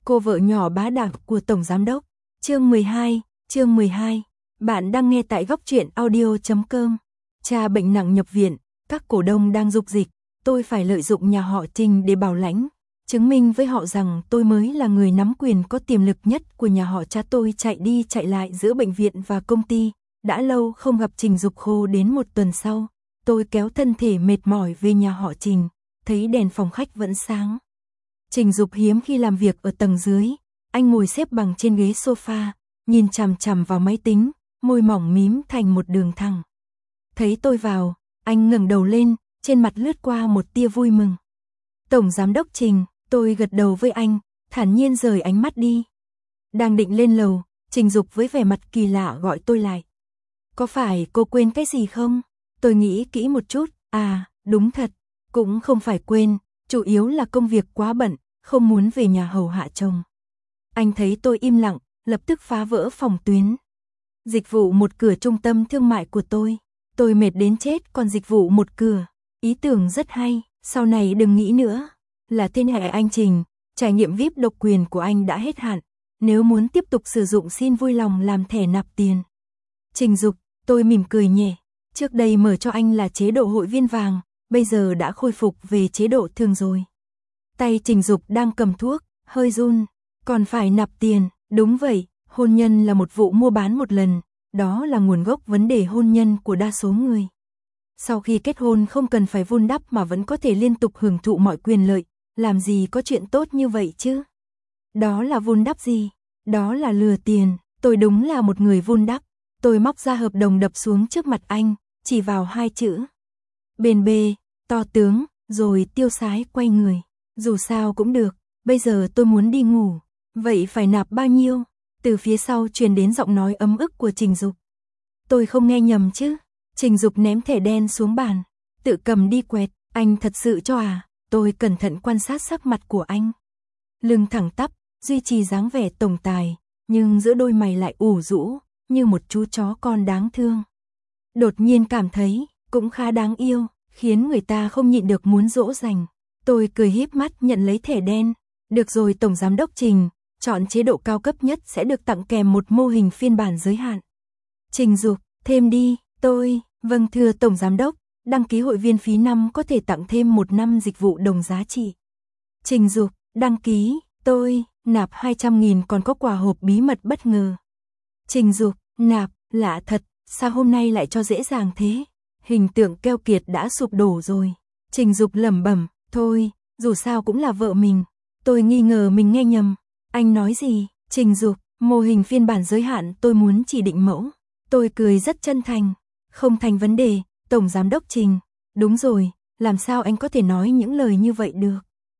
Cô vợ nhỏ bá đạo của Tổng Giám đốc. Chương 12. Bạn đang nghe tại góc truyện audio.com. Cha bệnh nặng nhập viện, các cổ đông đang dục dịch, tôi phải lợi dụng nhà họ Trình để bảo lãnh, chứng minh với họ rằng tôi mới là người nắm quyền có tiềm lực nhất của nhà họ cha. Tôi chạy đi chạy lại giữa bệnh viện và công ty, đã lâu không gặp Trình Dục Khô. Đến một tuần sau, tôi kéo thân thể mệt mỏi về nhà họ Trình, thấy đèn phòng khách vẫn sáng. Trình Dục hiếm khi làm việc ở tầng dưới, anh ngồi xếp bằng trên ghế sofa, nhìn chằm chằm vào máy tính, môi mỏng mím thành một đường thẳng. Thấy tôi vào, anh ngẩng đầu lên, trên mặt lướt qua một tia vui mừng. Tổng Giám đốc Trình, tôi gật đầu với anh, thản nhiên rời ánh mắt đi. Đang định lên lầu, Trình Dục với vẻ mặt kỳ lạ gọi tôi lại. Có phải cô quên cái gì không? Tôi nghĩ kỹ một chút, đúng thật, cũng không phải quên, chủ yếu là công việc quá bận, không muốn về nhà hầu hạ chồng. Anh thấy tôi im lặng, lập tức phá vỡ phòng tuyến. Dịch vụ một cửa trung tâm thương mại của tôi mệt đến chết, còn dịch vụ một cửa, ý tưởng rất hay, sau này đừng nghĩ nữa. Là thế hệ anh Trình, trải nghiệm VIP độc quyền của anh đã hết hạn, nếu muốn tiếp tục sử dụng xin vui lòng làm thẻ nạp tiền. Trình Dục, tôi mỉm cười nhẹ, trước đây mở cho anh là chế độ hội viên vàng, bây giờ đã khôi phục về chế độ thường rồi. Tay Trình Dục đang cầm thuốc, hơi run, còn phải nạp tiền, đúng vậy, hôn nhân là một vụ mua bán một lần, đó là nguồn gốc vấn đề hôn nhân của đa số người. Sau khi kết hôn không cần phải vun đắp mà vẫn có thể liên tục hưởng thụ mọi quyền lợi, làm gì có chuyện tốt như vậy chứ? Đó là vun đắp gì? Đó là lừa tiền, tôi đúng là một người vun đắp. Tôi móc ra hợp đồng đập xuống trước mặt anh, chỉ vào hai chữ. Bền bề, to tướng, rồi tiêu sái quay người. Dù sao cũng được, bây giờ tôi muốn đi ngủ. Vậy phải nạp bao nhiêu? Từ phía sau truyền đến giọng nói ấm ức của Trình Dục. Tôi không nghe nhầm chứ? Trình Dục ném thẻ đen xuống bàn, tự cầm đi quẹt. Anh thật sự cho à? Tôi cẩn thận quan sát sắc mặt của anh. Lưng thẳng tắp, duy trì dáng vẻ tổng tài, nhưng giữa đôi mày lại ủ rũ, như một chú chó con đáng thương. Đột nhiên cảm thấy, cũng khá đáng yêu, khiến người ta không nhịn được muốn dỗ dành. Tôi cười híp mắt nhận lấy thẻ đen. Được rồi Tổng Giám đốc Trình, chọn chế độ cao cấp nhất sẽ được tặng kèm một mô hình phiên bản giới hạn. Trình Dục, thêm đi, vâng thưa Tổng Giám đốc, đăng ký hội viên phí năm có thể tặng thêm 1 năm dịch vụ đồng giá trị. Trình Dục, đăng ký, nạp 200.000 còn có quà hộp bí mật bất ngờ. Trình Dục, nạp, lạ thật, sao hôm nay lại cho dễ dàng thế? Hình tượng keo kiệt đã sụp đổ rồi. Trình Dục lẩm bẩm, thôi, dù sao cũng là vợ mình. Tôi nghi ngờ mình nghe nhầm. Anh nói gì? Trình Dục, mô hình phiên bản giới hạn tôi muốn chỉ định mẫu. Tôi cười rất chân thành. Không thành vấn đề, Tổng Giám đốc Trình. Đúng rồi, làm sao anh có thể nói những lời như vậy được?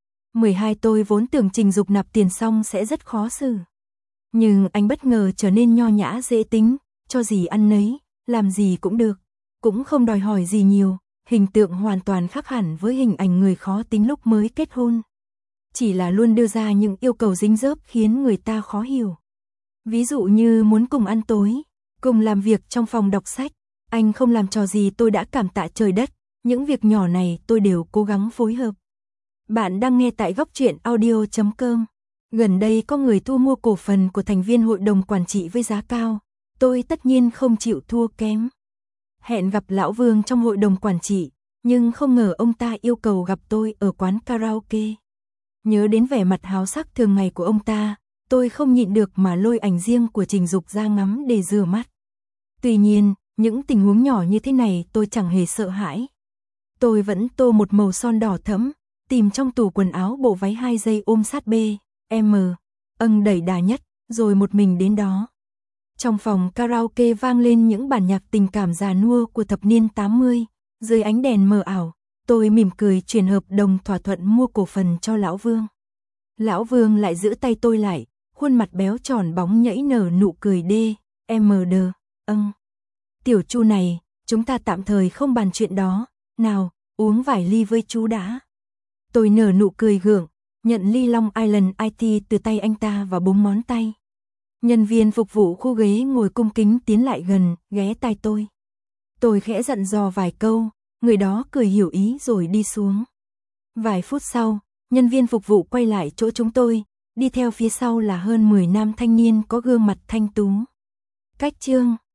12 tôi vốn tưởng Trình Dục nạp tiền xong sẽ rất khó xử. Nhưng anh bất ngờ trở nên nho nhã dễ tính, cho gì ăn nấy, làm gì cũng được. Cũng không đòi hỏi gì nhiều, hình tượng hoàn toàn khác hẳn với hình ảnh người khó tính lúc mới kết hôn. Chỉ là luôn đưa ra những yêu cầu dính dớp khiến người ta khó hiểu. Ví dụ như muốn cùng ăn tối, cùng làm việc trong phòng đọc sách. Anh không làm trò gì tôi đã cảm tạ trời đất, những việc nhỏ này tôi đều cố gắng phối hợp. Bạn đang nghe tại góc truyện audio.com. Gần đây có người thu mua cổ phần của thành viên hội đồng quản trị với giá cao, tôi tất nhiên không chịu thua kém. Hẹn gặp Lão Vương trong hội đồng quản trị, nhưng không ngờ ông ta yêu cầu gặp tôi ở quán karaoke. Nhớ đến vẻ mặt háo sắc thường ngày của ông ta, tôi không nhịn được mà lôi ảnh riêng của Trình Dục ra ngắm để rửa mắt. Tuy nhiên, những tình huống nhỏ như thế này tôi chẳng hề sợ hãi. Tôi vẫn tô một màu son đỏ thẫm, tìm trong tủ quần áo bộ váy 2 dây ôm sát BM, đẩy đà nhất, rồi một mình đến đó. Trong phòng karaoke vang lên những bản nhạc tình cảm già nua của thập niên 80, dưới ánh đèn mờ ảo, tôi mỉm cười chuyển hợp đồng thỏa thuận mua cổ phần cho Lão Vương. Lão Vương lại giữ tay tôi lại, khuôn mặt béo tròn bóng nhẫy nở nụ cười DMD. Tiểu Chu này, chúng ta tạm thời không bàn chuyện đó, nào, uống vài ly với chú đã. Tôi nở nụ cười gượng, nhận ly Long Island IT từ tay anh ta và búng ngón tay. Nhân viên phục vụ khu ghế ngồi cung kính tiến lại gần, ghé tai tôi. Tôi khẽ dặn dò vài câu, người đó cười hiểu ý rồi đi xuống. Vài phút sau, nhân viên phục vụ quay lại chỗ chúng tôi, Đi theo phía sau là hơn 10 nam thanh niên có gương mặt thanh tú. Cách Trương